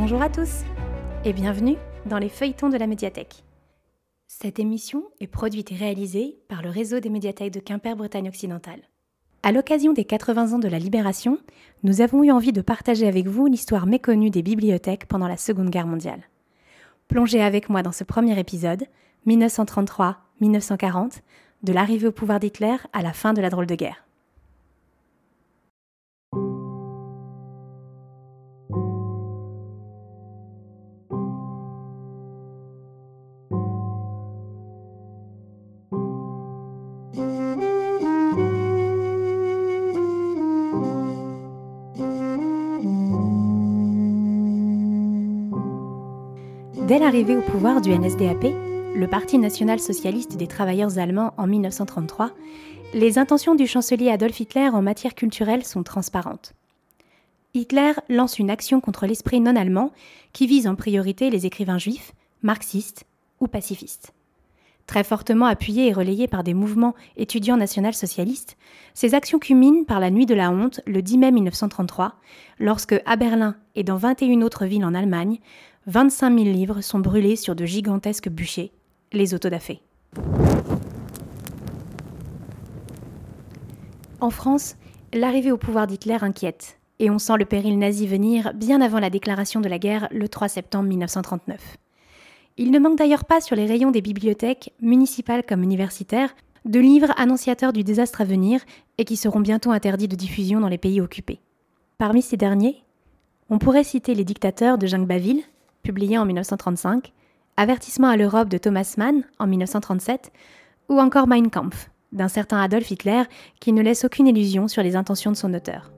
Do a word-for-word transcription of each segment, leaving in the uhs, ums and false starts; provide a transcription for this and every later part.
Bonjour à tous et bienvenue dans les feuilletons de la médiathèque. Cette émission est produite et réalisée par le réseau des médiathèques de Quimper-Bretagne occidentale. À l'occasion des quatre-vingts ans de la Libération, nous avons eu envie de partager avec vous l'histoire méconnue des bibliothèques pendant la Seconde Guerre mondiale. Plongez avec moi dans ce premier épisode, dix-neuf cent trente-trois à dix-neuf cent quarante, de l'arrivée au pouvoir d'Hitler à la fin de la drôle de guerre. Dès l'arrivée au pouvoir du N S D A P, le Parti national-socialiste des travailleurs allemands en dix-neuf cent trente-trois, les intentions du chancelier Adolf Hitler en matière culturelle sont transparentes. Hitler lance une action contre l'esprit non-allemand qui vise en priorité les écrivains juifs, marxistes ou pacifistes. Très fortement appuyées et relayées par des mouvements étudiants national-socialistes, ces actions culminent par la nuit de la honte le dix mai dix-neuf cent trente-trois, lorsque, à Berlin et dans vingt et une autres villes en Allemagne, vingt-cinq mille livres sont brûlés sur de gigantesques bûchers, les autodafés. En France, l'arrivée au pouvoir d'Hitler inquiète, et on sent le péril nazi venir bien avant la déclaration de la guerre le trois septembre dix-neuf cent trente-neuf. Il ne manque d'ailleurs pas sur les rayons des bibliothèques, municipales comme universitaires, de livres annonciateurs du désastre à venir et qui seront bientôt interdits de diffusion dans les pays occupés. Parmi ces derniers, on pourrait citer Les Dictateurs de Jacques Baville, publié en dix-neuf cent trente-cinq, Avertissement à l'Europe de Thomas Mann en dix-neuf cent trente-sept, ou encore Mein Kampf, d'un certain Adolf Hitler qui ne laisse aucune illusion sur les intentions de son auteur.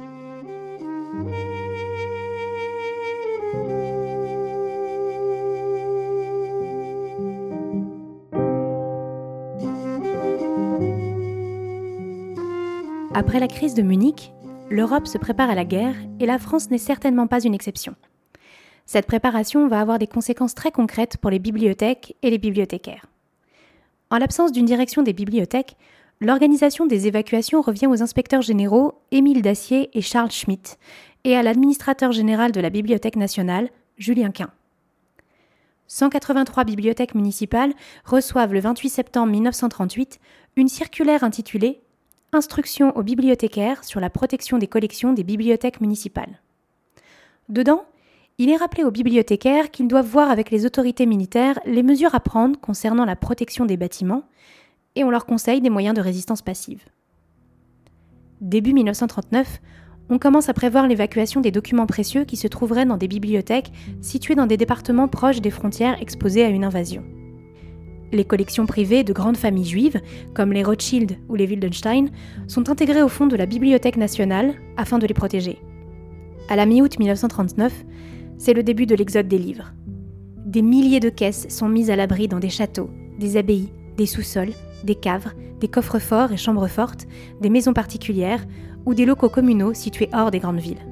Après la crise de Munich, l'Europe se prépare à la guerre et la France n'est certainement pas une exception. Cette préparation va avoir des conséquences très concrètes pour les bibliothèques et les bibliothécaires. En l'absence d'une direction des bibliothèques, l'organisation des évacuations revient aux inspecteurs généraux Émile Dacier et Charles Schmitt et à l'administrateur général de la Bibliothèque nationale, Julien Quint. cent quatre-vingt-trois bibliothèques municipales reçoivent le vingt-huit septembre dix-neuf cent trente-huit une circulaire intitulée « Instruction aux bibliothécaires sur la protection des collections des bibliothèques municipales ». Dedans, il est rappelé aux bibliothécaires qu'ils doivent voir avec les autorités militaires les mesures à prendre concernant la protection des bâtiments et on leur conseille des moyens de résistance passive. Début dix-neuf cent trente-neuf, on commence à prévoir l'évacuation des documents précieux qui se trouveraient dans des bibliothèques situées dans des départements proches des frontières exposés à une invasion. Les collections privées de grandes familles juives, comme les Rothschild ou les Wildenstein, sont intégrées au fond de la Bibliothèque nationale afin de les protéger. À la mi-août dix-neuf cent trente-neuf, c'est le début de l'exode des livres. Des milliers de caisses sont mises à l'abri dans des châteaux, des abbayes, des sous-sols, des caves, des coffres-forts et chambres fortes, des maisons particulières ou des locaux communaux situés hors des grandes villes.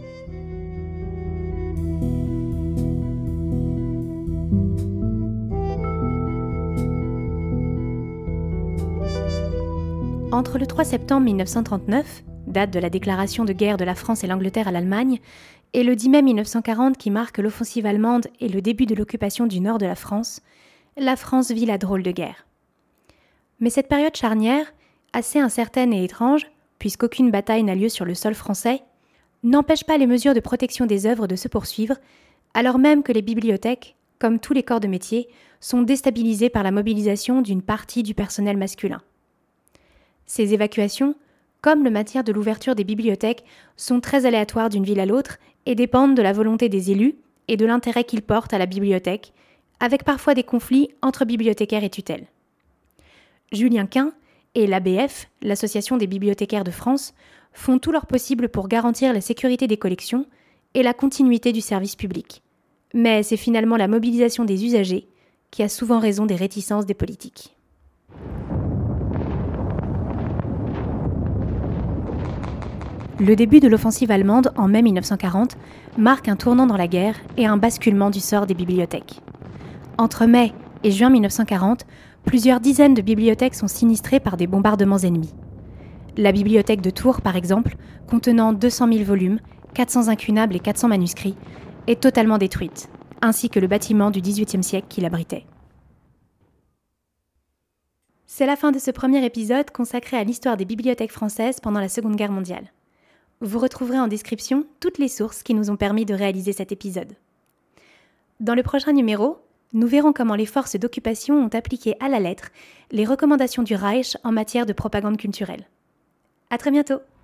Entre le trois septembre dix-neuf cent trente-neuf, date de la déclaration de guerre de la France et l'Angleterre à l'Allemagne, et le dix mai dix-neuf cent quarante qui marque l'offensive allemande et le début de l'occupation du nord de la France, la France vit la drôle de guerre. Mais cette période charnière, assez incertaine et étrange, puisqu'aucune bataille n'a lieu sur le sol français, n'empêche pas les mesures de protection des œuvres de se poursuivre, alors même que les bibliothèques, comme tous les corps de métier, sont déstabilisées par la mobilisation d'une partie du personnel masculin. Ces évacuations, comme le maintien de l'ouverture des bibliothèques, sont très aléatoires d'une ville à l'autre et dépendent de la volonté des élus et de l'intérêt qu'ils portent à la bibliothèque, avec parfois des conflits entre bibliothécaires et tutelles. Julien Quint et l'A B F, l'Association des bibliothécaires de France, font tout leur possible pour garantir la sécurité des collections et la continuité du service public. Mais c'est finalement la mobilisation des usagers qui a souvent raison des réticences des politiques. Le début de l'offensive allemande en mai dix-neuf cent quarante marque un tournant dans la guerre et un basculement du sort des bibliothèques. Entre mai et juin dix-neuf cent quarante, plusieurs dizaines de bibliothèques sont sinistrées par des bombardements ennemis. La bibliothèque de Tours, par exemple, contenant deux cent mille volumes, quatre cents incunables et quatre cents manuscrits, est totalement détruite, ainsi que le bâtiment du dix-huitième siècle qui l'abritait. C'est la fin de ce premier épisode consacré à l'histoire des bibliothèques françaises pendant la Seconde Guerre mondiale. Vous retrouverez en description toutes les sources qui nous ont permis de réaliser cet épisode. Dans le prochain numéro, nous verrons comment les forces d'occupation ont appliqué à la lettre les recommandations du Reich en matière de propagande culturelle. À très bientôt!